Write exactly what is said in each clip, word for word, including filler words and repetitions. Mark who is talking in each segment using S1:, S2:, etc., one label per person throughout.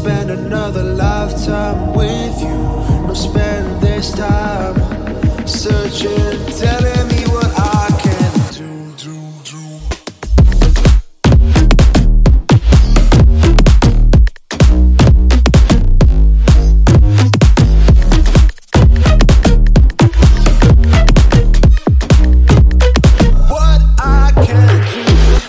S1: spend another lifetime with you. No, spend this time searching, telling me what I can do, do, do. What I can do.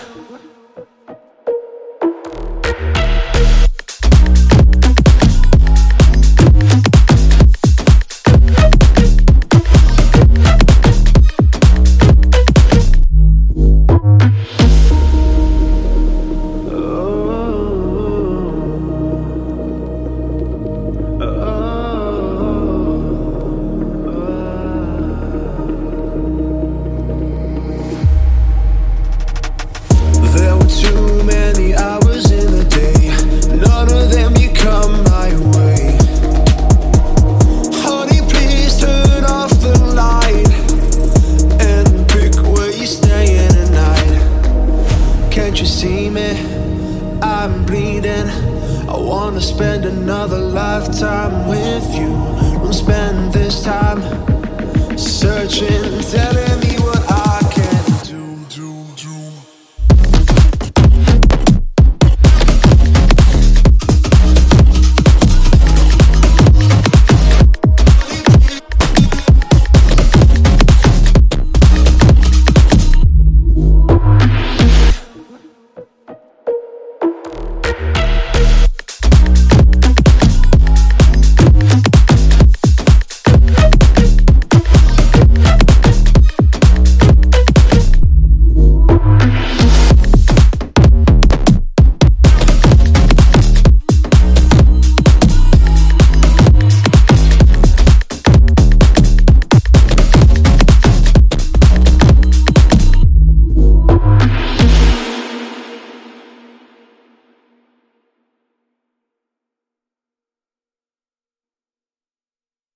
S1: There were too many hours in the day, none of them you come my way. Honey, please turn off the light and pick where you're staying tonight. Can't you see me? I'm bleeding. I wanna spend another lifetime with you. Don't spend this time searching, telling me